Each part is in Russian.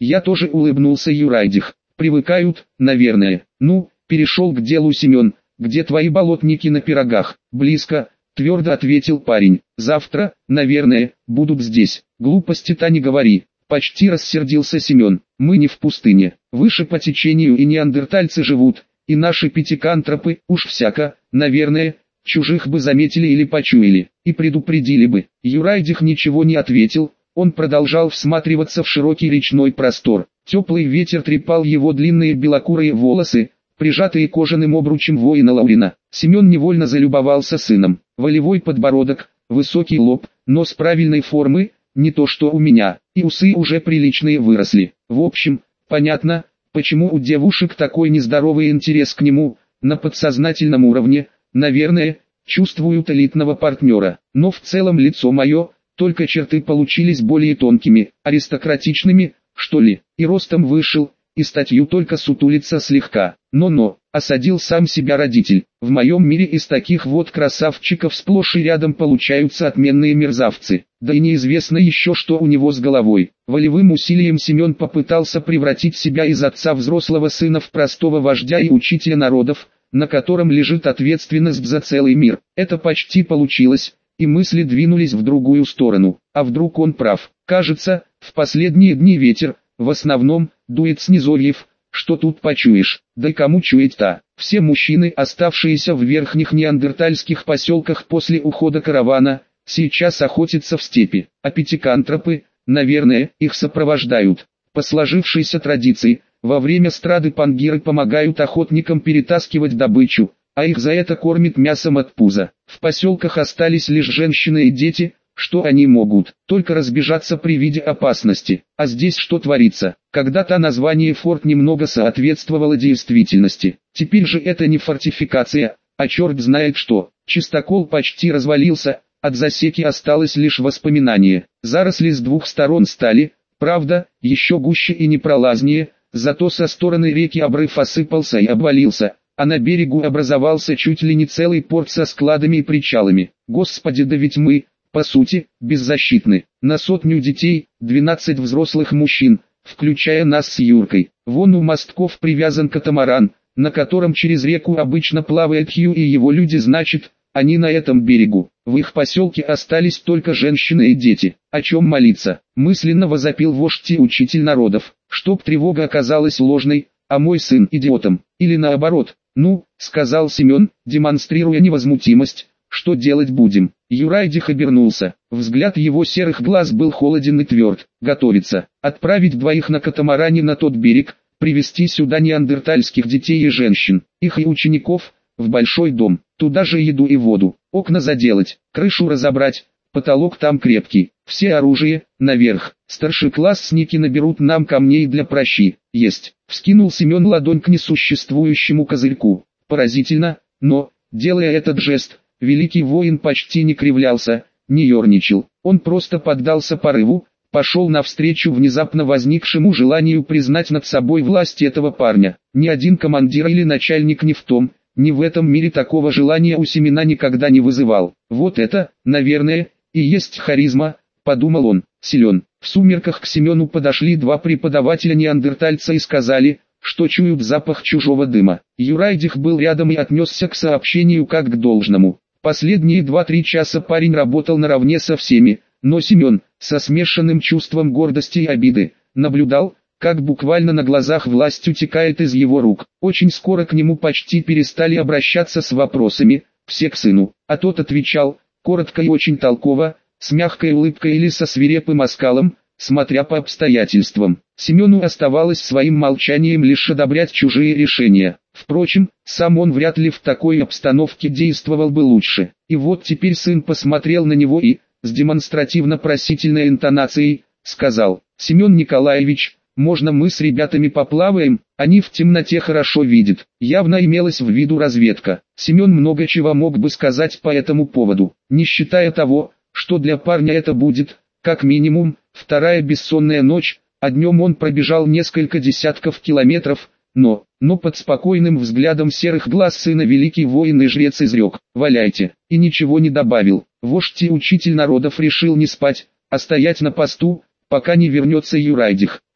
Я тоже улыбнулся Юрайдих. Привыкают, наверное. Ну, перешел к делу Семен. Где твои болотники на пирогах? Близко, твердо ответил парень. Завтра, наверное, будут здесь. Глупости-то не говори. Почти рассердился Семен. Мы не в пустыне. Выше по течению и неандертальцы живут. И наши пятикантропы, уж всяко, наверное, чужих бы заметили или почуяли, и предупредили бы. Юрайдих ничего не ответил, он продолжал всматриваться в широкий речной простор. Теплый ветер трепал его длинные белокурые волосы, прижатые кожаным обручем воина Лаурина. Семен невольно залюбовался сыном. Волевой подбородок, высокий лоб, нос правильной формы, не то что у меня, и усы уже приличные выросли. В общем, понятно, почему у девушек такой нездоровый интерес к нему, на подсознательном уровне, наверное, чувствуют элитного партнера. Но в целом лицо мое, только черты получились более тонкими, аристократичными, что ли, и ростом вышел, и статью только сутулиться слегка. Но, осадил сам себя родитель. В моем мире из таких вот красавчиков сплошь и рядом получаются отменные мерзавцы. Да и неизвестно еще, что у него с головой. Волевым усилием Семен попытался превратить себя из отца взрослого сына в простого вождя и учителя народов, на котором лежит ответственность за целый мир. Это почти получилось, и мысли двинулись в другую сторону. А вдруг он прав? Кажется, в последние дни ветер, в основном, дует с низовьев. Что тут почуешь? Да и кому чуять-то? Все мужчины, оставшиеся в верхних неандертальских поселках после ухода каравана, сейчас охотятся в степи, а пятикантропы, наверное, их сопровождают. По сложившейся традиции, во время страды пангиры помогают охотникам перетаскивать добычу, а их за это кормят мясом от пуза. В поселках остались лишь женщины и дети. Что они могут? Только разбежаться при виде опасности. А здесь что творится? Когда-то название форт немного соответствовало действительности. Теперь же это не фортификация, а черт знает что. Чистокол почти развалился, от засеки осталось лишь воспоминание. Заросли с двух сторон стали, правда, еще гуще и непролазнее, зато со стороны реки обрыв осыпался и обвалился, а на берегу образовался чуть ли не целый порт со складами и причалами. Господи, да ведь мы, по сути, беззащитны. На 100 детей, 12 взрослых мужчин, включая нас с Юркой. Вон у мостков привязан катамаран, на котором через реку обычно плавает Хью и его люди, значит, они на этом берегу. В их поселке остались только женщины и дети. О чем молиться? Мысленно возопил вождь и учитель народов, чтоб тревога оказалась ложной, а мой сын идиотом. Или наоборот. Ну, сказал Семен, демонстрируя невозмутимость. Что делать будем? Юрайдих обернулся. Взгляд его серых глаз был холоден и тверд. Готовиться. Отправить двоих на катамаране на тот берег, привезти сюда неандертальских детей и женщин, их и учеников, в большой дом. Туда же еду и воду. Окна заделать, крышу разобрать, потолок там крепкий. Все оружие, наверх. Старшеклассники наберут нам камней для пращи. Есть. Вскинул Семен ладонь к несуществующему козырьку. Поразительно, но, делая этот жест, великий воин почти не кривлялся, не ерничал. Он просто поддался порыву, пошел навстречу внезапно возникшему желанию признать над собой власть этого парня. Ни один командир или начальник ни в том, ни в этом мире такого желания у Семена никогда не вызывал. Вот это, наверное, и есть харизма, подумал он. Силен. В сумерках к Семену подошли два преподавателя-неандертальца и сказали, что чуют запах чужого дыма. Юрайдих был рядом и отнесся к сообщению как к должному. Последние 2-3 часа парень работал наравне со всеми, но Семен, со смешанным чувством гордости и обиды, наблюдал, как буквально на глазах власть утекает из его рук. Очень скоро к нему почти перестали обращаться с вопросами, все к сыну, а тот отвечал, коротко и очень толково, с мягкой улыбкой или со свирепым оскалом, смотря по обстоятельствам. Семену оставалось своим молчанием лишь одобрять чужие решения. Впрочем, сам он вряд ли в такой обстановке действовал бы лучше. И вот теперь сын посмотрел на него и, с демонстративно-просительной интонацией, сказал: «Семен Николаевич, можно мы с ребятами поплаваем, они в темноте хорошо видят». Явно имелась в виду разведка. Семен много чего мог бы сказать по этому поводу, не считая того, что для парня это будет, как минимум, вторая бессонная ночь, а днем он пробежал несколько десятков километров, но под спокойным взглядом серых глаз сына великий воин и жрец изрек: «Валяйте», и ничего не добавил. Вождь и учитель народов решил не спать, а стоять на посту, пока не вернется Юрайдих.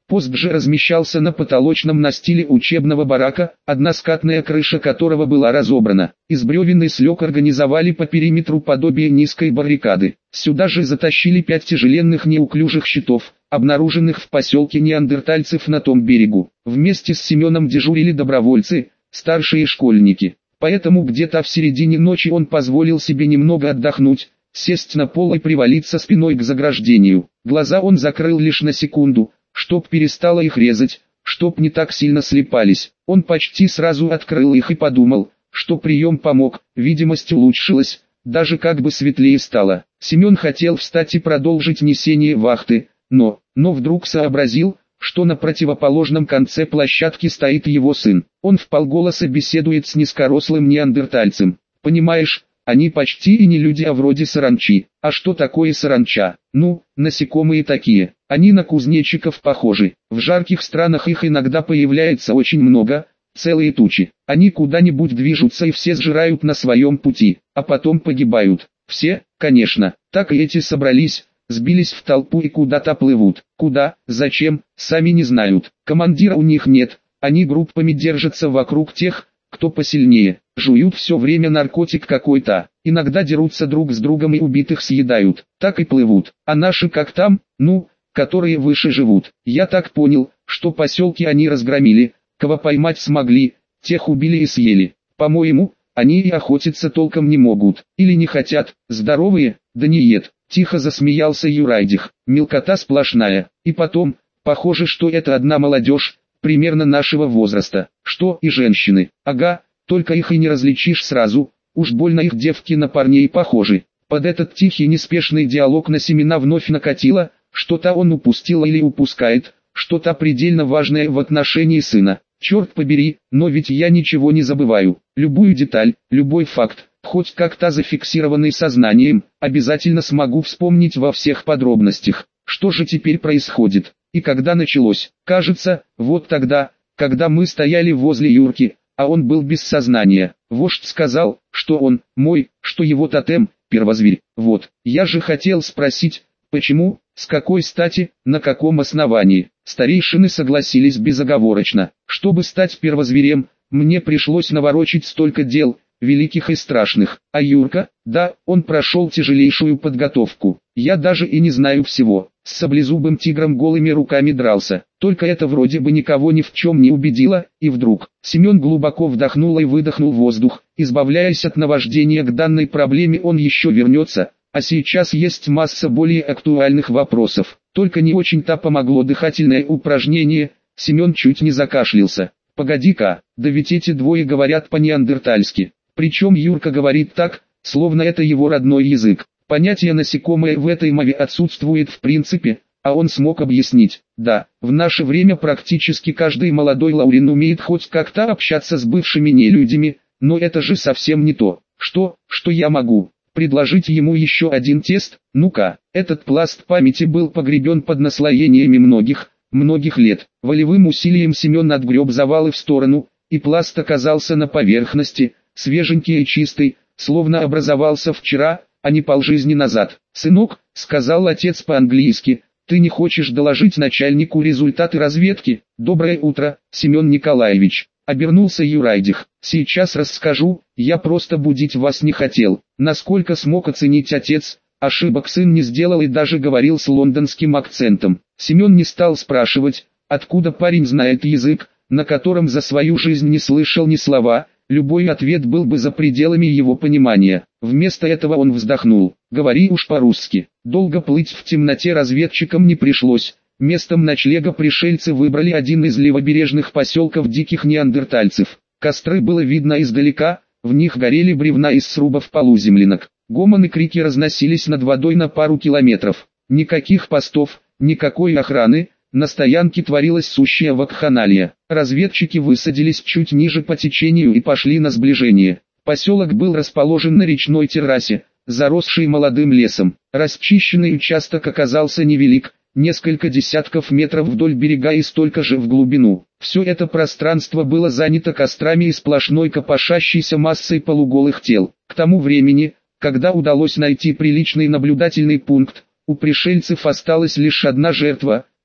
Пост же размещался на потолочном настиле учебного барака, односкатная крыша которого была разобрана. Из бревен и слёг организовали по периметру подобие низкой баррикады. Сюда же затащили 5 тяжеленных неуклюжих щитов, обнаруженных в поселке неандертальцев на том берегу. Вместе с Семеном дежурили добровольцы, старшие школьники. Поэтому где-то в середине ночи он позволил себе немного отдохнуть, сесть на пол и привалиться спиной к заграждению. Глаза он закрыл лишь на секунду, чтоб перестало их резать, чтоб не так сильно слипались. Он почти сразу открыл их и подумал, что прием помог, видимость улучшилась, даже как бы светлее стало. Семен хотел встать и продолжить несение вахты, но вдруг сообразил, что на противоположном конце площадки стоит его сын. Он вполголоса беседует с низкорослым неандертальцем. Понимаешь, они почти и не люди, а вроде саранчи. А что такое саранча? Ну, насекомые такие. Они на кузнечиков похожи. В жарких странах их иногда появляется очень много, целые тучи. Они куда-нибудь движутся и все сжирают на своем пути, а потом погибают. Все, конечно. Так и эти собрались, сбились в толпу и куда-то плывут. Куда, зачем, сами не знают. Командира у них нет, они группами держатся вокруг тех, кто посильнее. Жуют все время наркотик какой-то, иногда дерутся друг с другом и убитых съедают. Так и плывут. А наши как там, которые выше живут. Я так понял, что поселки они разгромили, кого поймать смогли, тех убили и съели. По-моему, они и охотиться толком не могут. Или не хотят, здоровые, да не ед. Тихо засмеялся Юрайдих. Мелкота сплошная. И потом, похоже, что это одна молодежь, примерно нашего возраста. Что и женщины. Ага, только их и не различишь сразу. Уж больно их девки на парней похожи. Под этот тихий неспешный диалог на Семена вновь накатило, что-то он упустил или упускает, что-то предельно важное в отношении сына. Черт побери, но ведь я ничего не забываю. Любую деталь, любой факт, хоть как-то зафиксированный сознанием, обязательно смогу вспомнить во всех подробностях. Что же теперь происходит? И когда началось? Кажется, вот тогда, когда мы стояли возле Юрки, а он был без сознания. Вождь сказал, что он мой, что его тотем – первозверь. Вот, я же хотел спросить, почему, с какой стати, на каком основании. Старейшины согласились безоговорочно. Чтобы стать первозверем, мне пришлось наворочить столько дел, великих и страшных. А Юрка, да, он прошел тяжелейшую подготовку. Я даже и не знаю всего. С саблезубым тигром голыми руками дрался. Только это вроде бы никого ни в чем не убедило, и вдруг Семен глубоко вдохнул и выдохнул воздух. Избавляясь от наваждения к данной проблеме, он еще вернется, а сейчас есть масса более актуальных вопросов. Только не очень-то помогло дыхательное упражнение, Семен чуть не закашлялся. Погоди-ка, да ведь эти двое говорят по-неандертальски. Причем Юрка говорит так, словно это его родной язык. Понятие насекомое в этой мове отсутствует в принципе, а он смог объяснить. Да, в наше время практически каждый молодой лаурин умеет хоть как-то общаться с бывшими нелюдями, но это же совсем не то. Что я могу? Предложить ему еще один тест? Ну-ка, этот пласт памяти был погребен под наслоениями многих лет. Волевым усилием Семен отгреб завалы в сторону, и пласт оказался на поверхности, свеженький и чистый, словно образовался вчера, а не полжизни назад. «Сынок», — сказал отец по-английски, — «ты не хочешь доложить начальнику результаты разведки?» «Доброе утро, Семен Николаевич», — обернулся Юрайдих. «Сейчас расскажу, я просто будить вас не хотел». Насколько смог оценить отец, ошибок сын не сделал и даже говорил с лондонским акцентом. Семен не стал спрашивать, откуда парень знает язык, на котором за свою жизнь не слышал ни слова. Любой ответ был бы за пределами его понимания. Вместо этого он вздохнул. «Говори уж по-русски». Долго плыть в темноте разведчикам не пришлось. Местом ночлега пришельцы выбрали один из левобережных поселков диких неандертальцев. Костры было видно издалека, в них горели бревна из срубов полуземлянок. Гомон и крики разносились над водой на пару километров. Никаких постов, никакой охраны. На стоянке творилась сущая вакханалия. Разведчики высадились чуть ниже по течению и пошли на сближение. Поселок был расположен на речной террасе, заросший молодым лесом. Расчищенный участок оказался невелик, несколько десятков метров вдоль берега и столько же в глубину. Все это пространство было занято кострами и сплошной копошащейся массой полуголых тел. К тому времени, когда удалось найти приличный наблюдательный пункт, у пришельцев осталась лишь одна жертва,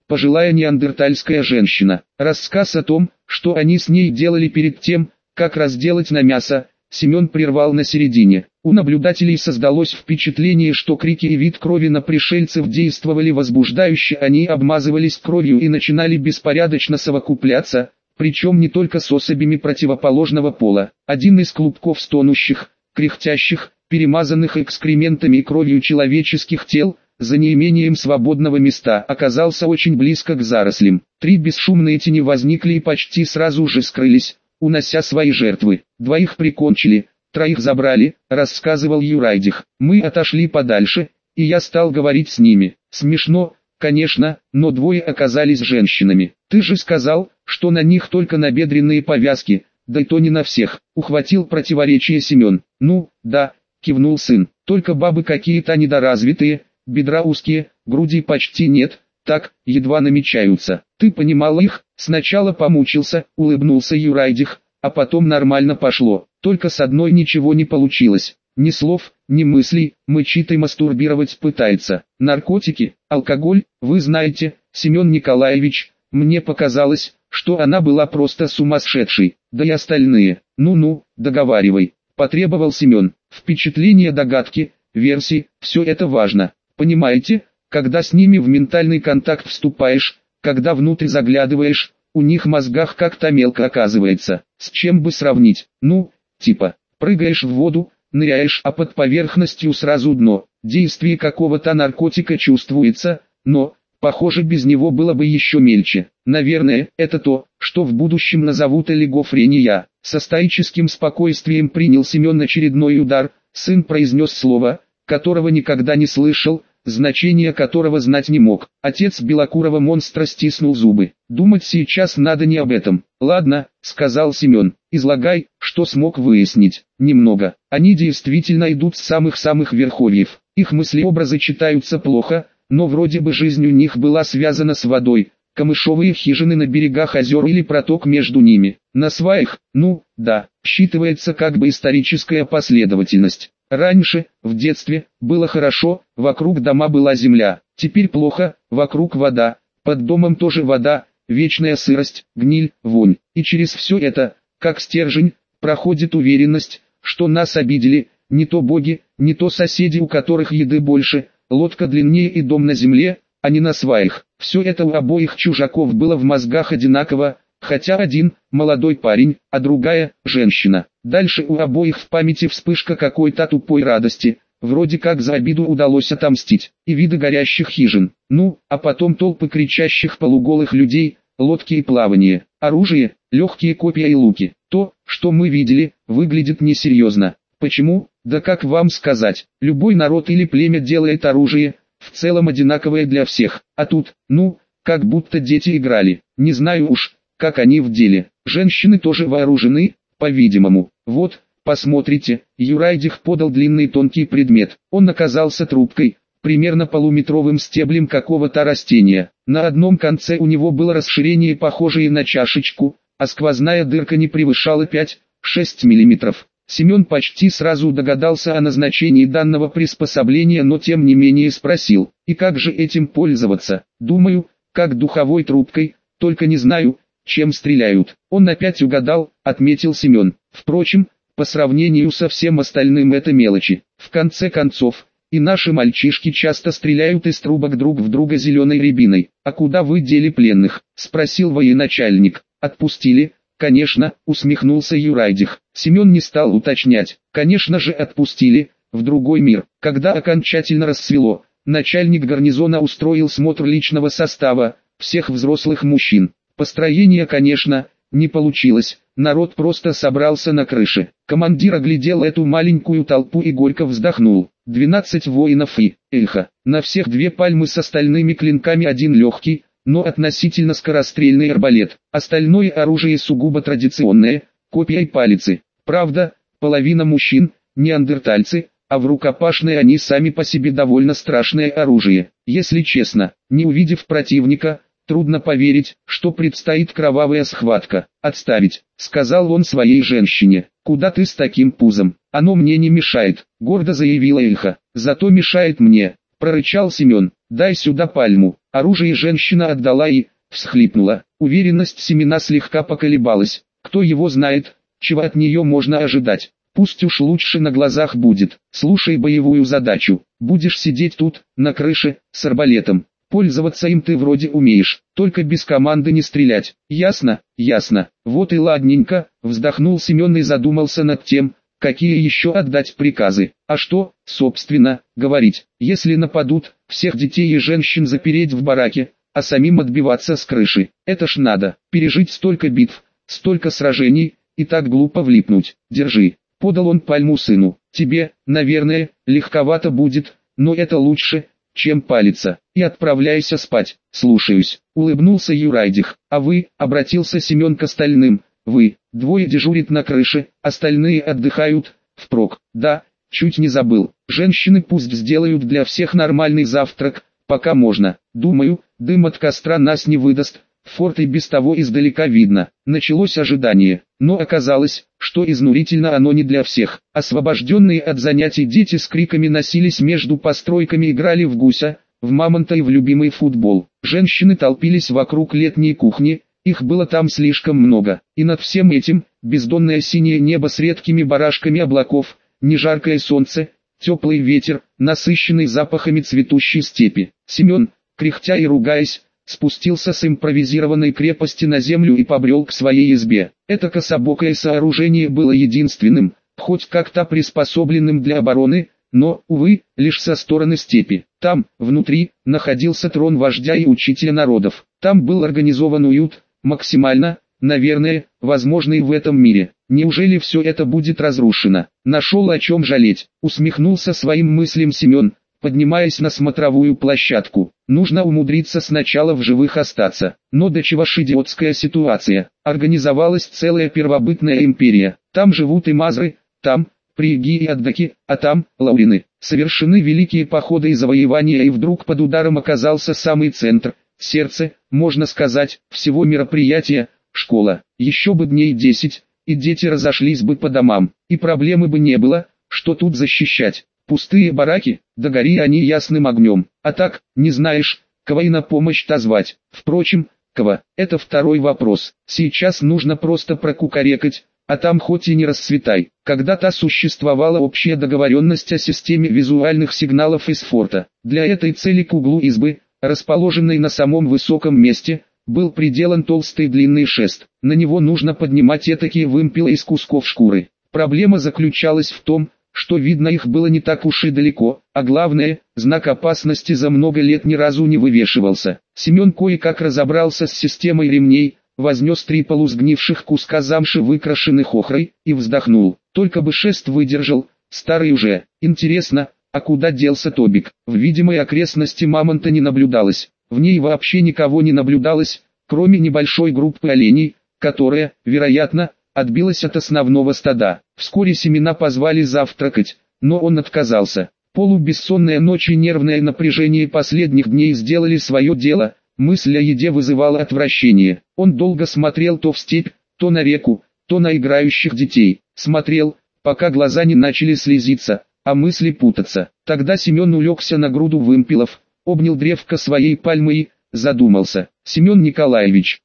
пожилая неандертальская женщина. Рассказ о том, что они с ней делали перед тем, как разделать на мясо, Семен прервал на середине. У наблюдателей создалось впечатление, что крики и вид крови на пришельцев действовали возбуждающе, они обмазывались кровью и начинали беспорядочно совокупляться, причем не только с особями противоположного пола. Один из клубков стонущих, кряхтящих, перемазанных экскрементами и кровью человеческих тел, за неимением свободного места, оказался очень близко к зарослям. 3 бесшумные тени возникли и почти сразу же скрылись, унося свои жертвы. 2 прикончили, 3 забрали, рассказывал Юрайдих. Мы отошли подальше, и я стал говорить с ними. Смешно, конечно, но 2 оказались женщинами. Ты же сказал, что на них только набедренные повязки, да и то не на всех. Ухватил противоречие Семен. Ну, да, кивнул сын. Только бабы какие-то недоразвитые, бедра узкие, груди почти нет, так, едва намечаются. Ты понимал их? Сначала помучился, улыбнулся Юрайдих, а потом нормально пошло. Только с одной ничего не получилось. Ни слов, ни мыслей, мычит и мастурбировать пытается. Наркотики, алкоголь, вы знаете, Семен Николаевич, мне показалось, что она была просто сумасшедшей, да и остальные. Ну-ну, договаривай, потребовал Семен. Впечатления, догадки, версии, все это важно. Понимаете, когда с ними в ментальный контакт вступаешь, когда внутрь заглядываешь, у них в мозгах как-то мелко оказывается. С чем бы сравнить? Ну, типа, прыгаешь в воду, ныряешь, а под поверхностью сразу дно. Действие какого-то наркотика чувствуется, но, похоже, без него было бы еще мельче. Наверное, это то, что в будущем назовут олигофрения. Со стоическим спокойствием принял Семен очередной удар. Сын произнес слово, которого никогда не слышал, значение которого знать не мог. Отец белокурого монстра стиснул зубы. Думать сейчас надо не об этом. Ладно, сказал Семен, излагай, что смог выяснить. Немного. Они действительно идут с самых-самых верховьев. Их мыслеобразы читаются плохо, но вроде бы жизнь у них была связана с водой. Камышовые хижины на берегах озер или проток между ними. На сваях, ну, да, считывается как бы историческая последовательность. Раньше, в детстве, было хорошо, вокруг дома была земля. Теперь плохо, вокруг вода, под домом тоже вода, вечная сырость, гниль, вонь. И через все это, как стержень, проходит уверенность, что нас обидели, не то боги, не то соседи, у которых еды больше, лодка длиннее и дом на земле, а не на сваях. Все это у обоих чужаков было в мозгах одинаково, хотя один – молодой парень, а другая – женщина. Дальше у обоих в памяти вспышка какой-то тупой радости, вроде как за обиду удалось отомстить, и виды горящих хижин. Ну, а потом толпы кричащих полуголых людей, лодки и плавание, оружие, легкие копья и луки. То, что мы видели, выглядит несерьезно. Почему? Да как вам сказать, любой народ или племя делает оружие, в целом одинаковое для всех, а тут, ну, как будто дети играли, не знаю уж, как они в деле. Женщины тоже вооружены, по-видимому. Вот, посмотрите, Юрайдих подал длинный тонкий предмет. Он оказался трубкой, примерно полуметровым стеблем какого-то растения. На одном конце у него было расширение, похожее на чашечку, а сквозная дырка не превышала 5-6 мм. Семен почти сразу догадался о назначении данного приспособления, но тем не менее спросил: и как же этим пользоваться? Думаю, как духовой трубкой, только не знаю, чем стреляют. Он опять угадал, отметил Семен. Впрочем, по сравнению со всем остальным это мелочи. В конце концов, и наши мальчишки часто стреляют из трубок друг в друга зеленой рябиной. А куда вы дели пленных? Спросил военачальник. Отпустили. Конечно, усмехнулся Юрайдих. Семен не стал уточнять. Конечно же отпустили, в другой мир. Когда окончательно рассвело, начальник гарнизона устроил смотр личного состава, всех взрослых мужчин. Построение, конечно, не получилось, народ просто собрался на крыше. Командир оглядел эту маленькую толпу и горько вздохнул. 12 воинов и, эхо, на всех 2 пальмы с остальными клинками, 1 легкий, но относительно скорострельный арбалет. Остальное оружие сугубо традиционное, копья и палицы. Правда, половина мужчин, неандертальцы, а в рукопашной они сами по себе довольно страшное оружие. Если честно, не увидев противника, трудно поверить, что предстоит кровавая схватка. «Отставить», — сказал он своей женщине. «Куда ты с таким пузом? Оно мне не мешает», — гордо заявила Эльха. «Зато мешает мне», — прорычал Семен. «Дай сюда пальму». Оружие женщина отдала и всхлипнула. Уверенность Семена слегка поколебалась. Кто его знает, чего от нее можно ожидать. Пусть уж лучше на глазах будет. Слушай боевую задачу. Будешь сидеть тут, на крыше, с арбалетом. Пользоваться им ты вроде умеешь, только без команды не стрелять. Ясно? Ясно. Вот и ладненько, вздохнул Семен и задумался над тем, какие еще отдать приказы. А что, собственно, говорить, если нападут, всех детей и женщин запереть в бараке, а самим отбиваться с крыши. Это ж надо, пережить столько битв, столько сражений, и так глупо влипнуть. Держи. Подал он пальму сыну. Тебе, наверное, легковато будет, но это лучше, чем палиться. И отправляйся спать. Слушаюсь. Улыбнулся Юрайдих. А вы, обратился Семен к остальным. Вы, двое дежурит на крыше, остальные отдыхают, впрок. Да, чуть не забыл. Женщины пусть сделают для всех нормальный завтрак, пока можно. Думаю, дым от костра нас не выдаст. Форт и без того издалека видно. Началось ожидание, но оказалось, что изнурительно оно не для всех. Освобожденные от занятий дети с криками носились между постройками, играли в гуся, в мамонта и в любимый футбол. Женщины толпились вокруг летней кухни, их было там слишком много. И над всем этим, бездонное синее небо с редкими барашками облаков, нежаркое солнце, теплый ветер, насыщенный запахами цветущей степи. Семен, кряхтя и ругаясь, спустился с импровизированной крепости на землю и побрел к своей избе. Это кособокое сооружение было единственным, хоть как-то приспособленным для обороны, но, увы, лишь со стороны степи. Там, внутри, находился трон вождя и учителя народов. Там был организован уют, максимально, наверное, возможный в этом мире. Неужели все это будет разрушено? Нашел о чем жалеть, усмехнулся своим мыслям Семен, поднимаясь на смотровую площадку. Нужно умудриться сначала в живых остаться. Но до чего ж идиотская ситуация. Организовалась целая первобытная империя. Там живут и мазры, там приги и аддаки, а там лаурины. Совершены великие походы и завоевания, и вдруг под ударом оказался самый центр, сердце, можно сказать, всего мероприятия, школа. Еще бы дней 10, и дети разошлись бы по домам, и проблемы бы не было, что тут защищать. Пустые бараки, да гори они ясным огнем. А так, не знаешь, кого и на помощь-то звать. Впрочем, кого, это второй вопрос. Сейчас нужно просто прокукарекать, а там хоть и не расцветай. Когда-то существовала общая договоренность о системе визуальных сигналов из форта. Для этой цели к углу избы, расположенной на самом высоком месте, был приделан толстый длинный шест. На него нужно поднимать этакие вымпелы из кусков шкуры. Проблема заключалась в том, что видно их было не так уж и далеко, а главное, знак опасности за много лет ни разу не вывешивался. Семен кое-как разобрался с системой ремней, вознес 3 полусгнивших куска замши, выкрашенных охрой, и вздохнул. Только бы шест выдержал, старый уже. Интересно, а куда делся Тобик? В видимой окрестности мамонта не наблюдалось, в ней вообще никого не наблюдалось, кроме небольшой группы оленей, которая, вероятно, отбилась от основного стада. Вскоре Семена позвали завтракать, но он отказался. Полубессонная ночь и нервное напряжение последних дней сделали свое дело, мысль о еде вызывала отвращение. Он долго смотрел то в степь, то на реку, то на играющих детей. Смотрел, пока глаза не начали слезиться, а мысли путаться. Тогда Семен улегся на груду вымпелов, обнял древко своей пальмы и задумался. Семен Николаевич,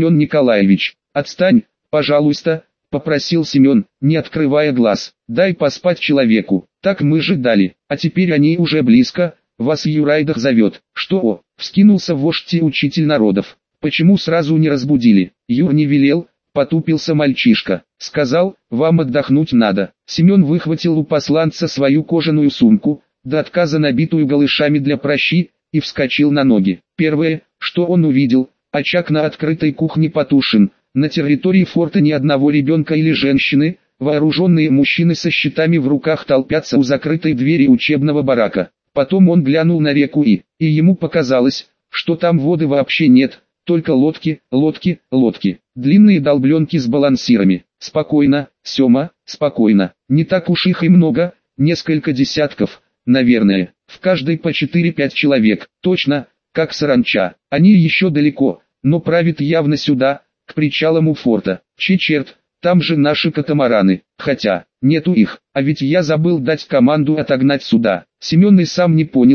отстань, пожалуйста, попросил Семен, не открывая глаз. Дай поспать человеку. Так мы же дали, а теперь они уже близко, вас Юрайдах зовет. Что? Вскинулся вождь и учитель народов. Почему сразу не разбудили? Юр не велел, потупился мальчишка. Сказал, вам отдохнуть надо. Семен выхватил у посланца свою кожаную сумку, до отказа набитую голышами для пращи, и вскочил на ноги. Первое, что он увидел, очаг на открытой кухне потушен. На территории форта ни одного ребенка или женщины, вооруженные мужчины со щитами в руках толпятся у закрытой двери учебного барака. Потом он глянул на реку и ему показалось, что там воды вообще нет, только лодки. Длинные долбленки с балансирами. Спокойно, Сема, спокойно. Не так уж их и много, несколько десятков, наверное. В каждой по 4-5 человек, точно, как саранча. Они еще далеко, но правят явно сюда, к причалам у форта. Черт, там же наши катамараны. Хотя, нету их, а ведь я забыл дать команду отогнать сюда. Семен и сам не понял,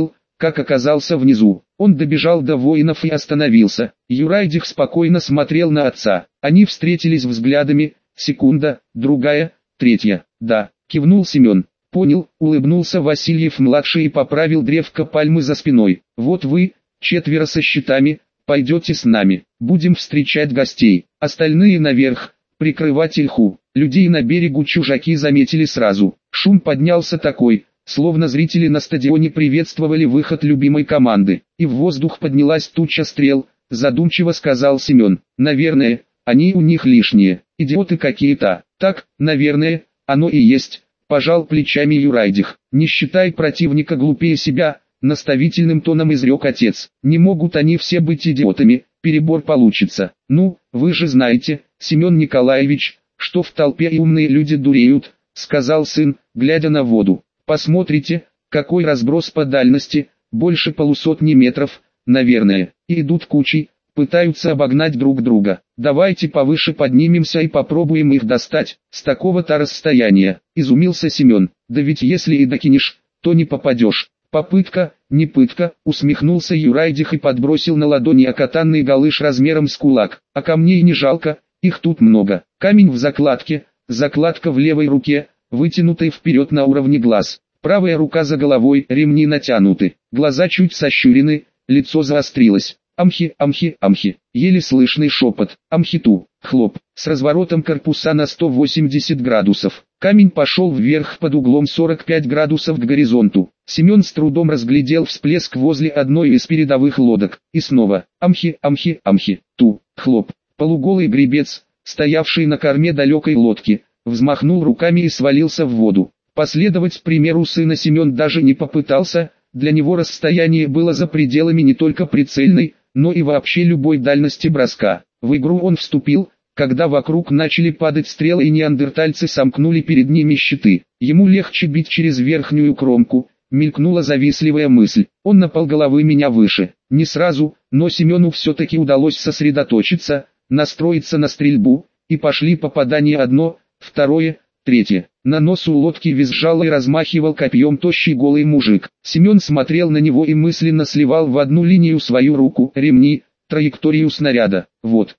как оказался внизу. Он добежал до воинов и остановился. Юрайдих спокойно смотрел на отца. Они встретились взглядами, секунда, другая, третья. «Да», кивнул Семен. «Понял», улыбнулся Васильев-младший и поправил древко пальмы за спиной. «Вот вы, 4 со щитами, пойдете с нами. Будем встречать гостей. Остальные наверх, прикрывать Ильху». Людей на берегу чужаки заметили сразу. Шум поднялся такой, словно зрители на стадионе приветствовали выход любимой команды. И в воздух поднялась туча стрел, задумчиво сказал Семен. «Наверное, они у них лишние, идиоты какие-то». «Так, наверное, оно и есть», пожал плечами Юрайдих. «Не считай противника глупее себя», наставительным тоном изрек отец. «Не могут они все быть идиотами, перебор получится. Ну, вы же знаете, Семен Николаевич, что в толпе и умные люди дуреют», сказал сын, глядя на воду. «Посмотрите, какой разброс по дальности, больше 200 метров, наверное, и идут кучей, пытаются обогнать друг друга. Давайте повыше поднимемся и попробуем их достать, с такого-то расстояния», изумился Семен. «Да ведь если и докинешь, то не попадешь». «Попытка, не пытка», усмехнулся Юрайдих и подбросил на ладони окатанный галыш размером с кулак. «А камней не жалко, их тут много». Камень в закладке, закладка в левой руке, вытянутой вперед на уровне глаз. Правая рука за головой, ремни натянуты, глаза чуть сощурены, лицо заострилось. «Амхи, амхи, амхи», еле слышный шепот. «Амхиту», хлоп, с разворотом корпуса на 180 градусов. Камень пошел вверх под углом 45 градусов к горизонту. Семен с трудом разглядел всплеск возле одной из передовых лодок. И снова «Амхи, амхи, амхи», ту, хлоп. Полуголый гребец, стоявший на корме далекой лодки, взмахнул руками и свалился в воду. Последовать примеру сына Семен даже не попытался, для него расстояние было за пределами не только прицельной, но и вообще любой дальности броска. В игру он вступил, когда вокруг начали падать стрелы и неандертальцы сомкнули перед ними щиты. Ему легче бить через верхнюю кромку, мелькнула завистливая мысль. Он на полголовы меня выше. Не сразу, но Семену все-таки удалось сосредоточиться, настроиться на стрельбу, и пошли попадания одно, второе, третье. На носу лодки визжал и размахивал копьем тощий голый мужик. Семен смотрел на него и мысленно сливал в одну линию свою руку, ремни, траекторию снаряда. Вот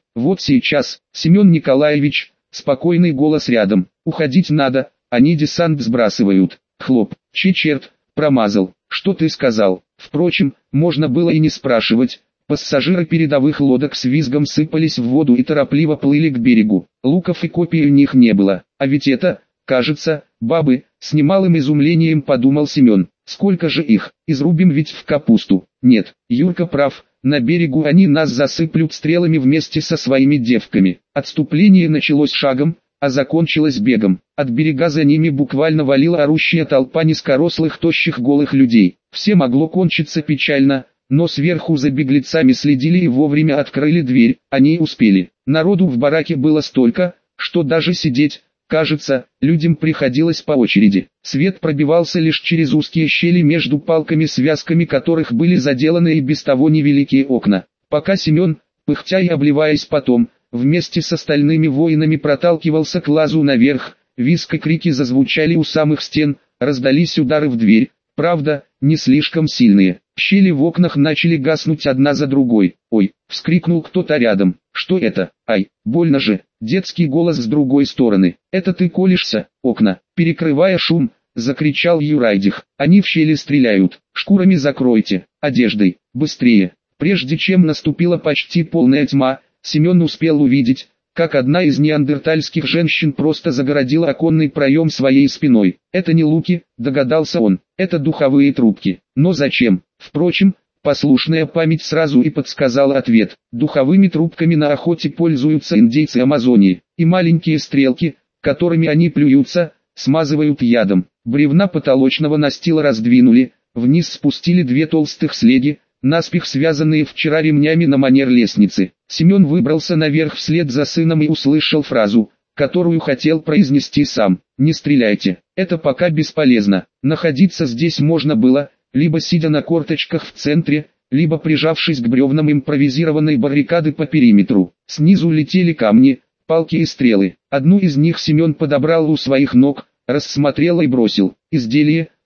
сейчас, Семен Николаевич, спокойный голос рядом. Уходить надо, они десант сбрасывают. Хлоп, черт, промазал. Что ты сказал? Впрочем, можно было и не спрашивать. Пассажиры передовых лодок с визгом сыпались в воду и торопливо плыли к берегу. Луков и копий у них не было. А ведь это, кажется, бабы, с немалым изумлением подумал Семен. Сколько же их, изрубим ведь в капусту. Нет, Юрка прав, на берегу они нас засыплют стрелами вместе со своими девками. Отступление началось шагом, а закончилось бегом. От берега за ними буквально валила орущая толпа низкорослых тощих голых людей. Все могло кончиться печально, но сверху за беглецами следили и вовремя открыли дверь. Они успели. Народу в бараке было столько, что даже сидеть, кажется, людям приходилось по очереди. Свет пробивался лишь через узкие щели между палками, связками которых были заделаны и без того невеликие окна. Пока Семен, пыхтя и обливаясь потом, вместе с остальными воинами проталкивался к лазу наверх, визг и крики зазвучали у самых стен, раздались удары в дверь, правда, не слишком сильные. Щели в окнах начали гаснуть одна за другой. «Ой!» — вскрикнул кто-то рядом. «Что это? Ай, больно же!» Детский голос с другой стороны. «Это ты колешься?» «Окна!» Перекрывая шум, закричал Юрайдих. «Они в щели стреляют! Шкурами закройте! Одеждой! Быстрее!» Прежде чем наступила почти полная тьма, Семен успел увидеть, как одна из неандертальских женщин просто загородила оконный проем своей спиной. «Это не луки», догадался он, «это духовые трубки». Но зачем? Впрочем, послушная память сразу и подсказала ответ. Духовыми трубками на охоте пользуются индейцы Амазонии, и маленькие стрелки, которыми они плюются, смазывают ядом. Бревна потолочного настила раздвинули, вниз спустили 2 толстых слеги, наспех связанные вчера ремнями на манер лестницы. Семен выбрался наверх вслед за сыном и услышал фразу, которую хотел произнести сам. «Не стреляйте, это пока бесполезно». Находиться здесь можно было, либо сидя на корточках в центре, либо прижавшись к бревнам импровизированной баррикады по периметру. Снизу летели камни, палки и стрелы. Одну из них Семен подобрал у своих ног, рассмотрел и бросил. Изделие,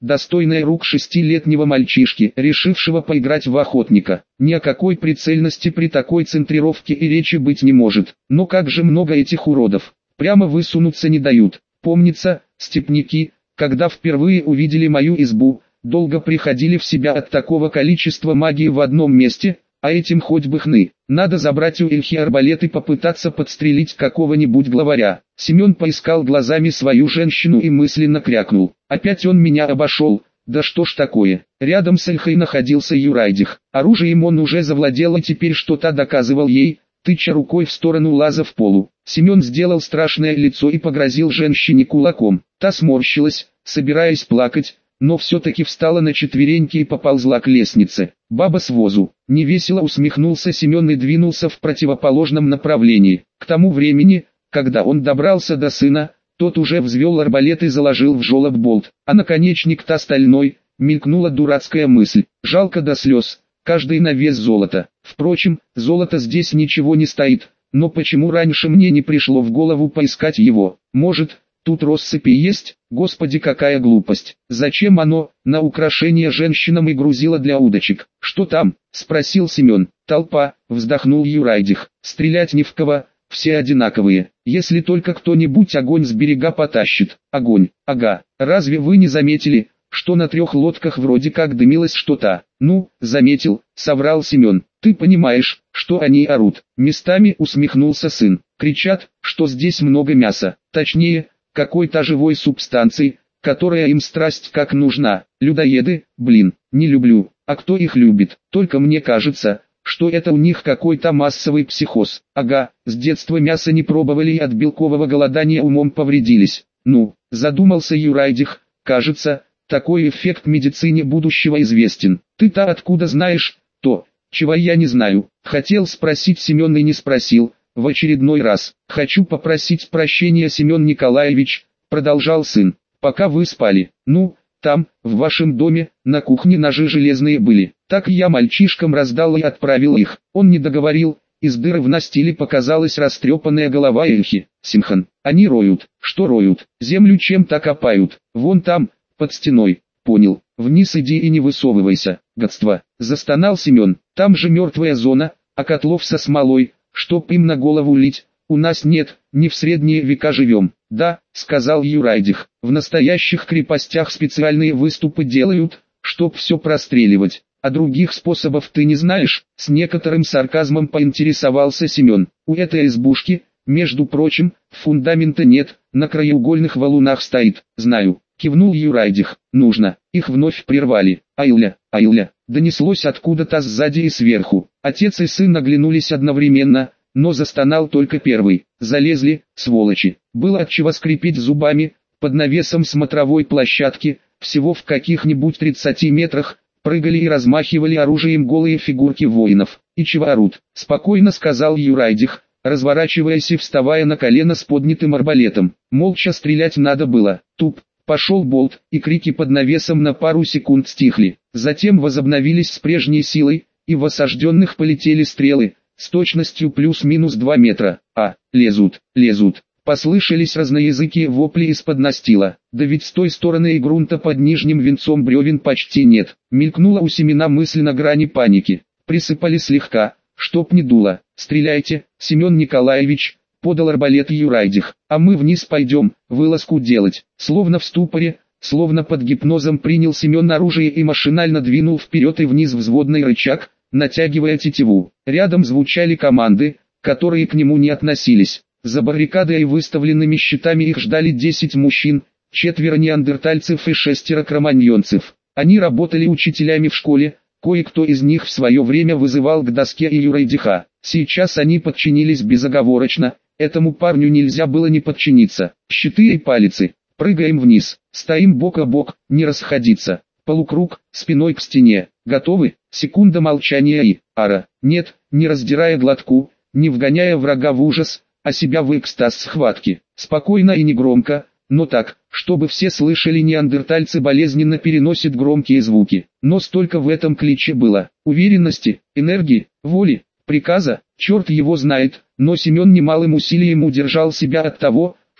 достойная рук 6-летнего мальчишки, решившего поиграть в охотника. Ни о какой прицельности при такой центрировке и речи быть не может. Но как же много этих уродов, прямо высунуться не дают. Помнится, степняки, когда впервые увидели мою избу, долго приходили в себя от такого количества магии в одном месте, а этим хоть бы хны. Надо забрать у Ильхи арбалет и попытаться подстрелить какого-нибудь главаря. Семен поискал глазами свою женщину и мысленно крякнул. Опять он меня обошел, да что ж такое. Рядом с Ильхой находился Юрайдих. Оружием он уже завладел и теперь что-то доказывал ей, тыча рукой в сторону лаза в полу. Семен сделал страшное лицо и погрозил женщине кулаком. Та сморщилась, собираясь плакать, но все-таки встала на четвереньки и поползла к лестнице. Баба с возу. Невесело усмехнулся Семен и двинулся в противоположном направлении. К тому времени, когда он добрался до сына, тот уже взвел арбалет и заложил в жолоб болт, а наконечник-то стальной. Мелькнула дурацкая мысль. Жалко до слез, каждый на вес золота. Впрочем, золото здесь ничего не стоит, но почему раньше мне не пришло в голову поискать его? Может, тут россыпи есть? Господи, какая глупость. Зачем оно, на украшение женщинам и грузило для удочек? Что там? Спросил Семен. Толпа, вздохнул Юрайдих. Стрелять не в кого, все одинаковые. Если только кто-нибудь огонь с берега потащит. Огонь, ага. Разве вы не заметили, что на 3 лодках вроде как дымилось что-то? Ну, заметил, соврал Семен. Ты понимаешь, что они орут? Местами усмехнулся сын. Кричат, что здесь много мяса. Точнее, какой-то живой субстанции, которая им страсть как нужна. Людоеды, блин, не люблю. А кто их любит? Только мне кажется, что это у них какой-то массовый психоз. Ага, с детства мясо не пробовали и от белкового голодания умом повредились. Ну, задумался Юрайдих, кажется, такой эффект медицине будущего известен. Ты-то откуда знаешь то, чего я не знаю? Хотел спросить Семен и не спросил. В очередной раз. Хочу попросить прощения, Семен Николаевич, продолжал сын, пока вы спали. Ну, там, в вашем доме, на кухне ножи железные были. Так я мальчишкам раздал и отправил их. Он не договорил, из дыры в настиле показалась растрепанная голова Ильхи. Симхан, они роют. Что роют? Землю чем-то копают. Вон там, под стеной. Понял. Вниз иди и не высовывайся. Гадство. Застонал Семен. Там же мертвая зона, а котлов со смолой, чтоб им на голову лить, у нас нет, не в средние века живем. Да, сказал Юрайдих, в настоящих крепостях специальные выступы делают, чтоб все простреливать. А других способов ты не знаешь? С некоторым сарказмом поинтересовался Семен. У этой избушки, между прочим, фундамента нет, на краеугольных валунах стоит. Знаю, кивнул Юрайдих. Нужно. Их вновь прервали. Айля, Айля, донеслось откуда-то сзади и сверху. Отец и сын оглянулись одновременно, но застонал только первый. Залезли, сволочи. Было отчего скрипеть зубами. Под навесом смотровой площадки, всего в каких-нибудь 30 метрах, прыгали и размахивали оружием голые фигурки воинов. И чего орут? Спокойно сказал Юрайдих, разворачиваясь и вставая на колено с поднятым арбалетом. Молча стрелять надо было. Туп. Пошел болт, и крики под навесом на пару секунд стихли. Затем возобновились с прежней силой, и в осажденных полетели стрелы, с точностью плюс-минус 2 метра. Лезут, лезут. Послышались разноязыкие вопли из-под настила. Да ведь с той стороны и грунта под нижним венцом бревен почти нет. Мелькнула у Семена мысль на грани паники. Присыпали слегка, чтоб не дуло. Стреляйте, Семен Николаевич, подал арбалет Юрайдих. А мы вниз пойдем, вылазку делать. Словно в ступоре, словно под гипнозом принял Семен оружие и машинально двинул вперед и вниз взводный рычаг, натягивая тетиву. Рядом звучали команды, которые к нему не относились. За баррикадой и выставленными щитами их ждали 10 мужчин, 4 неандертальцев и 6 кроманьонцев. Они работали учителями в школе, кое-кто из них в свое время вызывал к доске и Юрайдиха. Сейчас они подчинились безоговорочно, этому парню нельзя было не подчиниться. Щиты и палицы. Прыгаем вниз, стоим бок о бок, не расходиться. Полукруг, спиной к стене. Готовы? Секунда молчания и ара. Нет, не раздирая глотку, не вгоняя врага в ужас, а себя в экстаз схватки. Спокойно и негромко, но так, чтобы все слышали. Неандертальцы болезненно переносят громкие звуки. Но столько в этом кличе было. Уверенности, энергии, воли, приказа, черт его знает, но Семен немалым усилием удержал себя от того,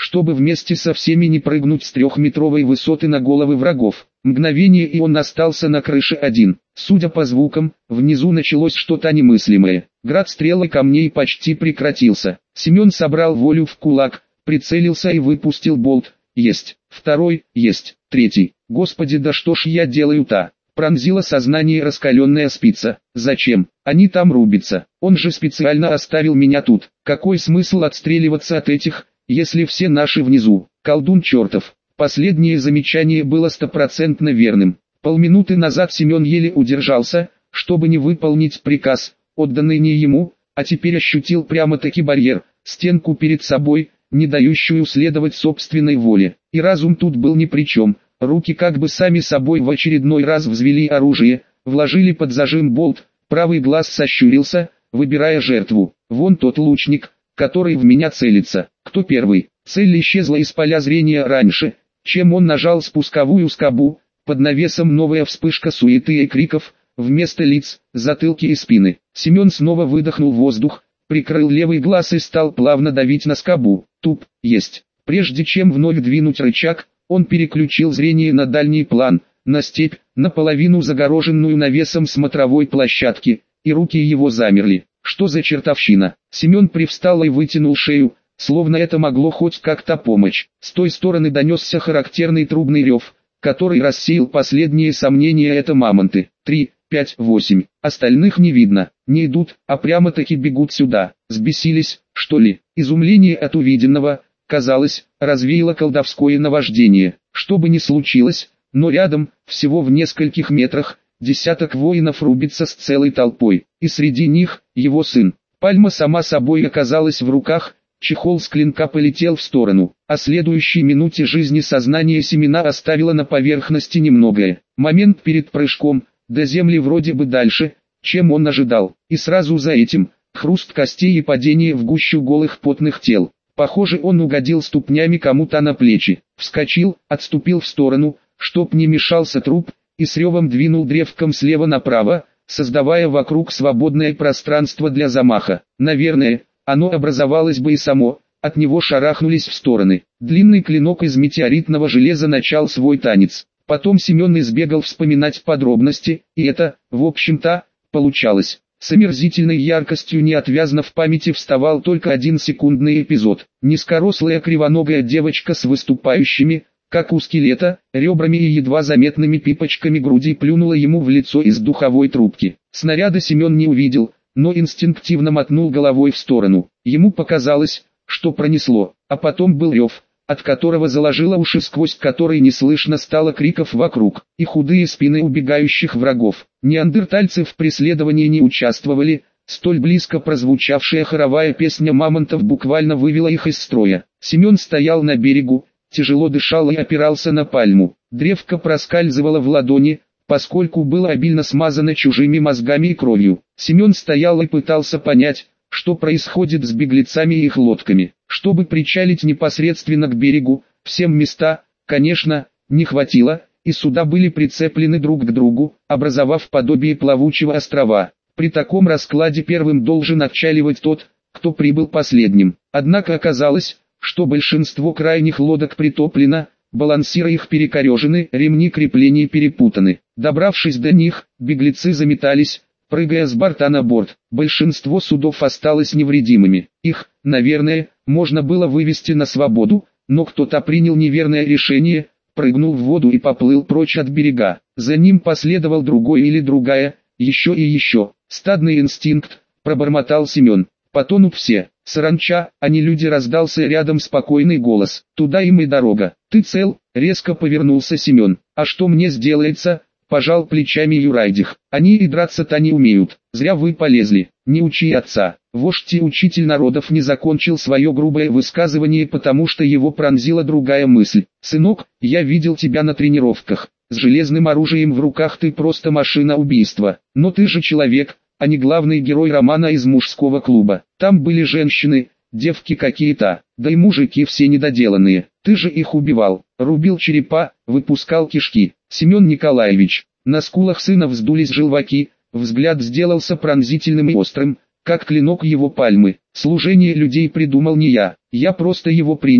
чтобы вместе со всеми не прыгнуть с 3-метровой высоты на головы врагов. Мгновение, и он остался на крыше один. Судя по звукам, внизу началось что-то немыслимое. Град стрел и камней почти прекратился. Семен собрал волю в кулак, прицелился и выпустил болт. Есть. Второй. Есть. Третий. Господи, да что ж я делаю-то? Пронзила сознание раскаленная спица. Зачем? Они там рубятся. Он же специально оставил меня тут. Какой смысл отстреливаться от этих, если все наши внизу? Колдун чертов. Последнее замечание было стопроцентно верным. Полминуты назад Семен еле удержался, чтобы не выполнить приказ, отданный не ему, а теперь ощутил прямо-таки барьер, стенку перед собой, не дающую следовать собственной воле. И разум тут был ни при чем. Руки как бы сами собой в очередной раз взвели оружие, вложили под зажим болт, правый глаз сощурился, выбирая жертву. Вон тот лучник, который в меня целится. Кто первый? Цель исчезла из поля зрения раньше, чем он нажал спусковую скобу. Под навесом новая вспышка суеты и криков, вместо лиц, затылки и спины. Семен снова выдохнул воздух, прикрыл левый глаз и стал плавно давить на скобу. Туп, есть. Прежде чем вновь двинуть рычаг, он переключил зрение на дальний план, на степь, наполовину загороженную навесом смотровой площадки, и руки его замерли. Что за чертовщина? Семен привстал и вытянул шею, словно это могло хоть как-то помочь. С той стороны донесся характерный трубный рев, который рассеял последние сомнения. Это мамонты. 3, 5, 8. Остальных не видно, не идут, а прямо-таки бегут сюда. Сбесились, что ли? Изумление от увиденного, казалось, развеяло колдовское наваждение. Что бы ни случилось, но рядом, всего в нескольких метрах, десяток воинов рубится с целой толпой, и среди них, его сын. Пальма сама собой оказалась в руках, чехол с клинка полетел в сторону, а следующей минуте жизни сознание Семена оставило на поверхности немногое. Момент перед прыжком, до земли вроде бы дальше, чем он ожидал, и сразу за этим, хруст костей и падение в гущу голых потных тел. Похоже, он угодил ступнями кому-то на плечи, вскочил, отступил в сторону, чтоб не мешался труп, и с ревом двинул древком слева направо, создавая вокруг свободное пространство для замаха. Наверное, оно образовалось бы и само, от него шарахнулись в стороны. Длинный клинок из метеоритного железа начал свой танец. Потом Семен избегал вспоминать подробности, и это, в общем-то, получалось. С омерзительной яркостью неотвязно в памяти вставал только один секундный эпизод. Низкорослая кривоногая девочка с выступающими, как у скелета, ребрами и едва заметными пипочками груди плюнула ему в лицо из духовой трубки. Снаряда Семен не увидел, но инстинктивно мотнул головой в сторону. Ему показалось, что пронесло, а потом был рев, от которого заложило уши, сквозь который не слышно стало криков вокруг, и худые спины убегающих врагов. Неандертальцы в преследовании не участвовали, столь близко прозвучавшая хоровая песня мамонтов буквально вывела их из строя. Семен стоял на берегу, тяжело дышал и опирался на пальму. Древко проскальзывало в ладони, поскольку было обильно смазано чужими мозгами и кровью. Семен стоял и пытался понять, что происходит с беглецами и их лодками. Чтобы причалить непосредственно к берегу, всем места, конечно, не хватило, и суда были прицеплены друг к другу, образовав подобие плавучего острова. При таком раскладе первым должен отчаливать тот, кто прибыл последним. Однако оказалось, что большинство крайних лодок притоплено, балансиры их перекорежены, ремни креплений перепутаны. Добравшись до них, беглецы заметались, прыгая с борта на борт. Большинство судов осталось невредимыми. Их, наверное, можно было вывести на свободу, но кто-то принял неверное решение, прыгнул в воду и поплыл прочь от берега. За ним последовал другой или другая, еще и еще. Стадный инстинкт, пробормотал Семен. Потонут все. Саранча, а не люди, раздался рядом спокойный голос. Туда им и дорога. Ты цел? Резко повернулся Семен. А что мне сделается? Пожал плечами Юрайдих. Они и драться-то не умеют. Зря вы полезли. Не учи отца. Вождь и учитель народов не закончил свое грубое высказывание, потому что его пронзила другая мысль. Сынок, я видел тебя на тренировках. С железным оружием в руках ты просто машина убийства. Но ты же человек, а не главный герой романа из мужского клуба. Там были женщины, девки какие-то, да и мужики все недоделанные. Ты же их убивал, рубил черепа, выпускал кишки. Семен Николаевич, на скулах сына вздулись желваки, взгляд сделался пронзительным и острым, как клинок его пальмы. Служение людей придумал не я просто его принял,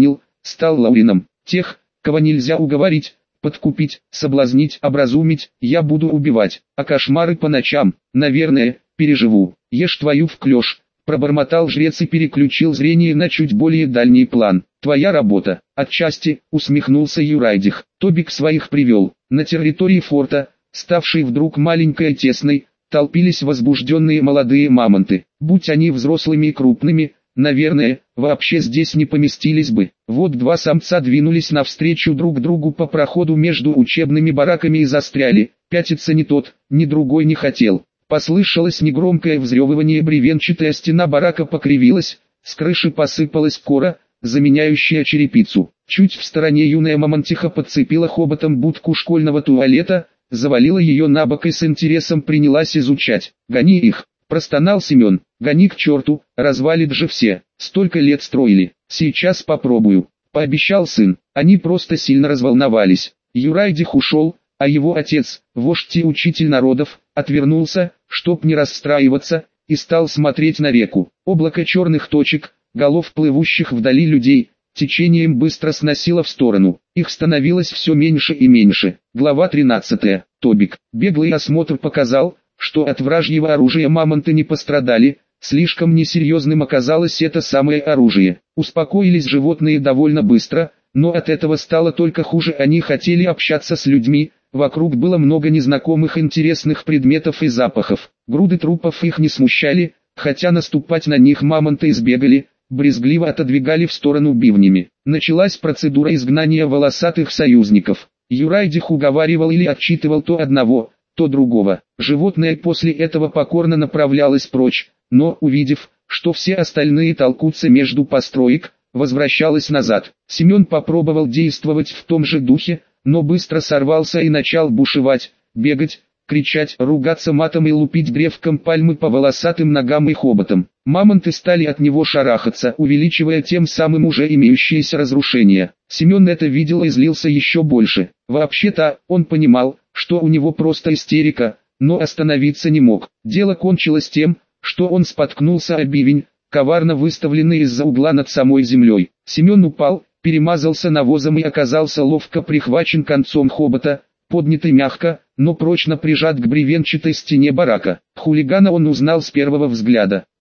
стал Лаурином. Тех, кого нельзя уговорить, подкупить, соблазнить, образумить, я буду убивать. А кошмары по ночам, наверное, переживу. Ешь твою вклёшь, пробормотал жрец и переключил зрение на чуть более дальний план. Твоя работа. Отчасти, усмехнулся Юрайдих. Тобик своих привел. На территории форта, ставшей вдруг маленькой и тесной, толпились возбужденные молодые мамонты. Будь они взрослыми и крупными, наверное, вообще здесь не поместились бы. Вот два самца двинулись навстречу друг другу по проходу между учебными бараками и застряли. Пятиться ни тот, ни другой не хотел. Послышалось негромкое взрёвывание, бревенчатая стена барака покривилась, с крыши посыпалась кора, заменяющая черепицу. Чуть в стороне юная мамонтиха подцепила хоботом будку школьного туалета, завалила ее на бок и с интересом принялась изучать. «Гони их!» – простонал Семен. «Гони к черту, развалит же все. Столько лет строили. Сейчас попробую», – пообещал сын. Они просто сильно разволновались. Юрайдих ушел, а его отец, вождь и учитель народов, отвернулся, чтоб не расстраиваться, и стал смотреть на реку. Облако черных точек, голов плывущих вдали людей, течением быстро сносило в сторону. Их становилось все меньше и меньше. Глава 13. Тобик. Беглый осмотр показал, что от вражьего оружия мамонты не пострадали, слишком несерьезным оказалось это самое оружие. Успокоились животные довольно быстро, но от этого стало только хуже. Они хотели общаться с людьми, вокруг было много незнакомых интересных предметов и запахов. Груды трупов их не смущали, хотя наступать на них мамонты избегали, брезгливо отодвигали в сторону бивнями. Началась процедура изгнания волосатых союзников. Юрайдих уговаривал или отчитывал то одного, то другого. Животное после этого покорно направлялось прочь, но, увидев, что все остальные толкутся между построек, возвращалось назад. Семен попробовал действовать в том же духе, но быстро сорвался и начал бушевать, бегать, кричать, ругаться матом и лупить древком пальмы по волосатым ногам и хоботам. Мамонты стали от него шарахаться, увеличивая тем самым уже имеющиеся разрушения. Семен это видел и злился еще больше. Вообще-то, он понимал, что у него просто истерика, но остановиться не мог. Дело кончилось тем, что он споткнулся о бивень, коварно выставленный из-за угла над самой землей. Семен упал, перемазался навозом и оказался ловко прихвачен концом хобота, поднятый мягко, но прочно прижат к бревенчатой стене барака. Хулигана он узнал с первого взгляда.